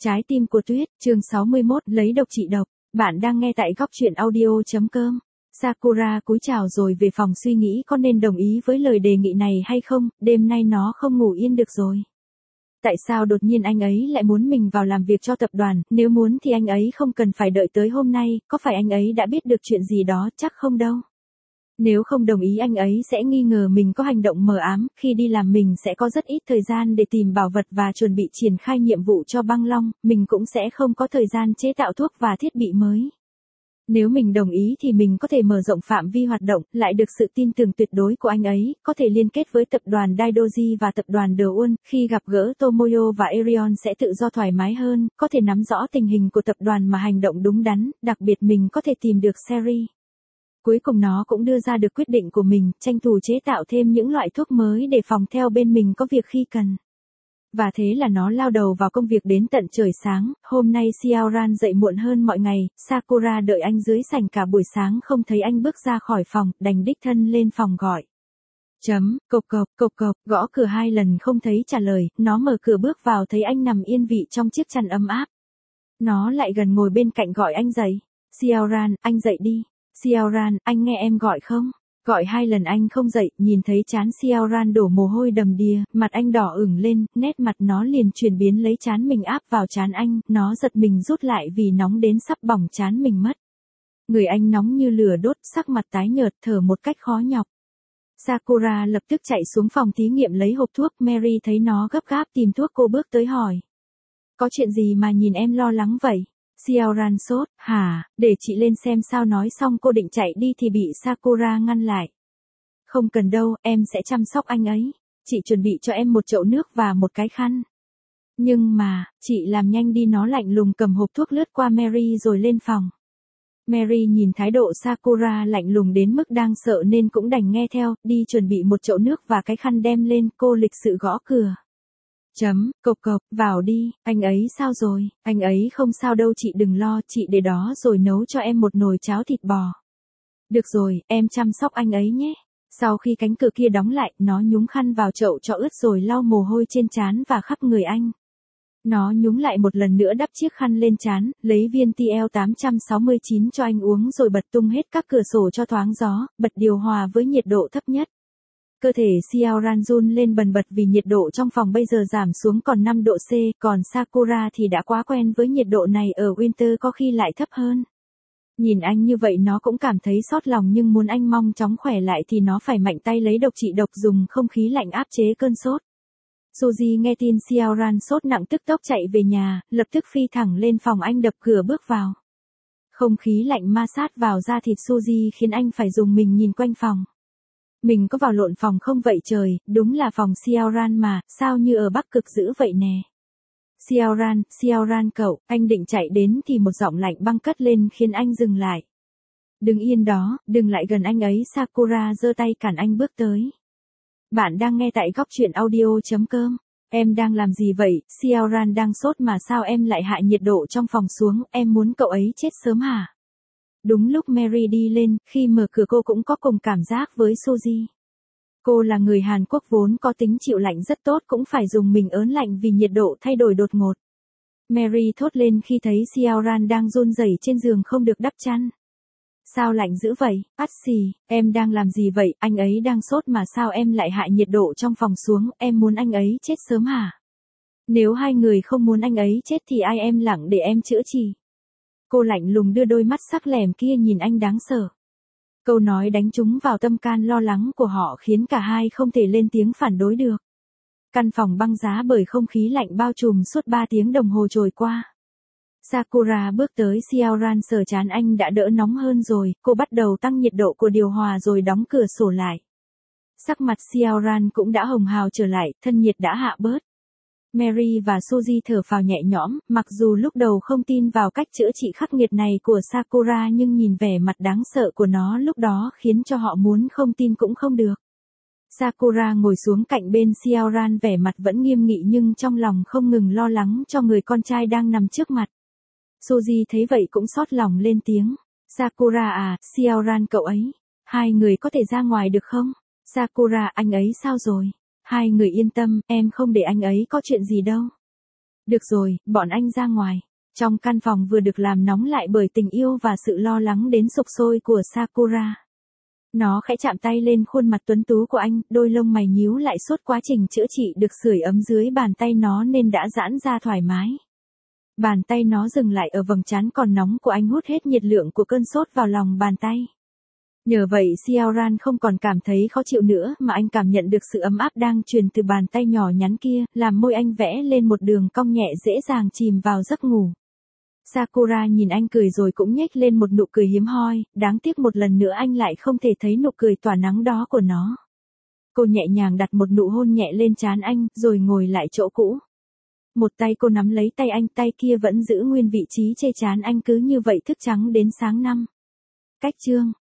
Trái tim của tuyết, chương 61, lấy độc trị độc. Bạn đang nghe tại góc truyện audio.com. Sakura cúi chào rồi về phòng suy nghĩ có nên đồng ý với lời đề nghị này hay không, đêm nay nó không ngủ yên được rồi. Tại sao đột nhiên anh ấy lại muốn mình vào làm việc cho tập đoàn, nếu muốn thì anh ấy không cần phải đợi tới hôm nay, có phải anh ấy đã biết được chuyện gì đó, chắc không đâu. Nếu không đồng ý anh ấy sẽ nghi ngờ mình có hành động mờ ám, khi đi làm mình sẽ có rất ít thời gian để tìm bảo vật và chuẩn bị triển khai nhiệm vụ cho băng long, mình cũng sẽ không có thời gian chế tạo thuốc và thiết bị mới. Nếu mình đồng ý thì mình có thể mở rộng phạm vi hoạt động, lại được sự tin tưởng tuyệt đối của anh ấy, có thể liên kết với tập đoàn Daidoji và tập đoàn The One, khi gặp gỡ Tomoyo và Arion sẽ tự do thoải mái hơn, có thể nắm rõ tình hình của tập đoàn mà hành động đúng đắn, đặc biệt mình có thể tìm được Seri. Cuối cùng nó cũng đưa ra được quyết định của mình, tranh thủ chế tạo thêm những loại thuốc mới để phòng theo bên mình có việc khi cần. Và thế là nó lao đầu vào công việc đến tận trời sáng, hôm nay Xiaoran dậy muộn hơn mọi ngày, Sakura đợi anh dưới sảnh cả buổi sáng không thấy anh bước ra khỏi phòng, đành đích thân lên phòng gọi. Cộc cộc, gõ cửa 2 lần không thấy trả lời, nó mở cửa bước vào thấy anh nằm yên vị trong chiếc chăn ấm áp. Nó lại gần ngồi bên cạnh gọi anh dậy. Xiaoran, anh dậy đi. Xiaoran, anh nghe em gọi không? Gọi 2 lần anh không dậy, nhìn thấy trán Xiaoran đổ mồ hôi đầm đìa, mặt anh đỏ ửng lên, nét mặt nó liền chuyển biến lấy trán mình áp vào trán anh, nó giật mình rút lại vì nóng đến sắp bỏng trán mình mất. Người anh nóng như lửa đốt, sắc mặt tái nhợt, thở một cách khó nhọc. Sakura lập tức chạy xuống phòng thí nghiệm lấy hộp thuốc, Mary thấy nó gấp gáp tìm thuốc cô bước tới hỏi. Có chuyện gì mà nhìn em lo lắng vậy? Xiaoran sốt, hả, để chị lên xem sao, nói xong cô định chạy đi thì bị Sakura ngăn lại. Không cần đâu, em sẽ chăm sóc anh ấy. Chị chuẩn bị cho em một chậu nước và một cái khăn. Nhưng mà, chị làm nhanh đi, nó lạnh lùng cầm hộp thuốc lướt qua Mary rồi lên phòng. Mary nhìn thái độ Sakura lạnh lùng đến mức đang sợ nên cũng đành nghe theo, đi chuẩn bị một chậu nước và cái khăn đem lên, cô lịch sự gõ cửa. Cộc, vào đi, anh ấy sao rồi? Anh ấy không sao đâu chị đừng lo, chị để đó rồi nấu cho em một nồi cháo thịt bò. Được rồi, em chăm sóc anh ấy nhé. Sau khi cánh cửa kia đóng lại, nó nhúng khăn vào chậu cho ướt rồi lau mồ hôi trên trán và khắp người anh. Nó nhúng lại một lần nữa đắp chiếc khăn lên trán, lấy viên TL869 cho anh uống rồi bật tung hết các cửa sổ cho thoáng gió, bật điều hòa với nhiệt độ thấp nhất. Cơ thể Xiaoran run lên bần bật vì nhiệt độ trong phòng bây giờ giảm xuống còn 5 độ C, còn Sakura thì đã quá quen với nhiệt độ này ở winter có khi lại thấp hơn. Nhìn anh như vậy nó cũng cảm thấy xót lòng nhưng muốn anh mau chóng khỏe lại thì nó phải mạnh tay lấy độc trị độc dùng không khí lạnh áp chế cơn sốt. Suzy nghe tin Xiaoran sốt nặng tức tốc chạy về nhà, lập tức phi thẳng lên phòng anh đập cửa bước vào. Không khí lạnh ma sát vào da thịt Suzy khiến anh phải dùng mình nhìn quanh phòng. Mình có vào lộn phòng không vậy trời, đúng là phòng Xiaoran mà, sao như ở Bắc Cực dữ vậy nè. Xiaoran cậu, anh định chạy đến thì một giọng lạnh băng cất lên khiến anh dừng lại. Đừng yên đó, đừng lại gần anh ấy, Sakura giơ tay cản anh bước tới. Bạn đang nghe tại góc truyện audio.com. Em đang làm gì vậy, Xiaoran đang sốt mà sao em lại hạ nhiệt độ trong phòng xuống, em muốn cậu ấy chết sớm hả? Đúng lúc Mary đi lên, khi mở cửa cô cũng có cùng cảm giác với Suzy. Cô là người Hàn Quốc vốn có tính chịu lạnh rất tốt cũng phải dùng mình ớn lạnh vì nhiệt độ thay đổi đột ngột. Mary thốt lên khi thấy Xiaoran đang run rẩy trên giường không được đắp chăn. Sao lạnh dữ vậy, Patsy, em đang làm gì vậy, anh ấy đang sốt mà sao em lại hạ nhiệt độ trong phòng xuống, em muốn anh ấy chết sớm hả? Nếu hai người không muốn anh ấy chết thì ai em lặng để em chữa trị. Cô lạnh lùng đưa đôi mắt sắc lẻm kia nhìn anh đáng sợ. Câu nói đánh trúng vào tâm can lo lắng của họ khiến cả hai không thể lên tiếng phản đối được. Căn phòng băng giá bởi không khí lạnh bao trùm suốt 3 tiếng đồng hồ trôi qua. Sakura bước tới Xiaoran sờ trán anh đã đỡ nóng hơn rồi, cô bắt đầu tăng nhiệt độ của điều hòa rồi đóng cửa sổ lại. Sắc mặt Xiaoran cũng đã hồng hào trở lại, thân nhiệt đã hạ bớt. Mary và Suzy thở phào nhẹ nhõm, mặc dù lúc đầu không tin vào cách chữa trị khắc nghiệt này của Sakura nhưng nhìn vẻ mặt đáng sợ của nó lúc đó khiến cho họ muốn không tin cũng không được. Sakura ngồi xuống cạnh bên Xiaoran vẻ mặt vẫn nghiêm nghị nhưng trong lòng không ngừng lo lắng cho người con trai đang nằm trước mặt. Suzy thấy vậy cũng xót lòng lên tiếng. Sakura à, Xiaoran cậu ấy. Hai người có thể ra ngoài được không? Sakura, anh ấy sao rồi? Hai người yên tâm, em không để anh ấy có chuyện gì đâu. Được rồi, bọn anh ra ngoài. Trong căn phòng vừa được làm nóng lại bởi tình yêu và sự lo lắng đến sục sôi của Sakura. Nó khẽ chạm tay lên khuôn mặt tuấn tú của anh, đôi lông mày nhíu lại suốt quá trình chữa trị được sưởi ấm dưới bàn tay nó nên đã giãn ra thoải mái. Bàn tay nó dừng lại ở vầng trán còn nóng của anh hút hết nhiệt lượng của cơn sốt vào lòng bàn tay. Nhờ vậy Xiaoran không còn cảm thấy khó chịu nữa mà anh cảm nhận được sự ấm áp đang truyền từ bàn tay nhỏ nhắn kia, làm môi anh vẽ lên một đường cong nhẹ dễ dàng chìm vào giấc ngủ. Sakura nhìn anh cười rồi cũng nhếch lên một nụ cười hiếm hoi, đáng tiếc một lần nữa anh lại không thể thấy nụ cười tỏa nắng đó của nó. Cô nhẹ nhàng đặt một nụ hôn nhẹ lên trán anh, rồi ngồi lại chỗ cũ. Một tay cô nắm lấy tay anh, tay kia vẫn giữ nguyên vị trí trên trán anh cứ như vậy thức trắng đến sáng năm. Cách chương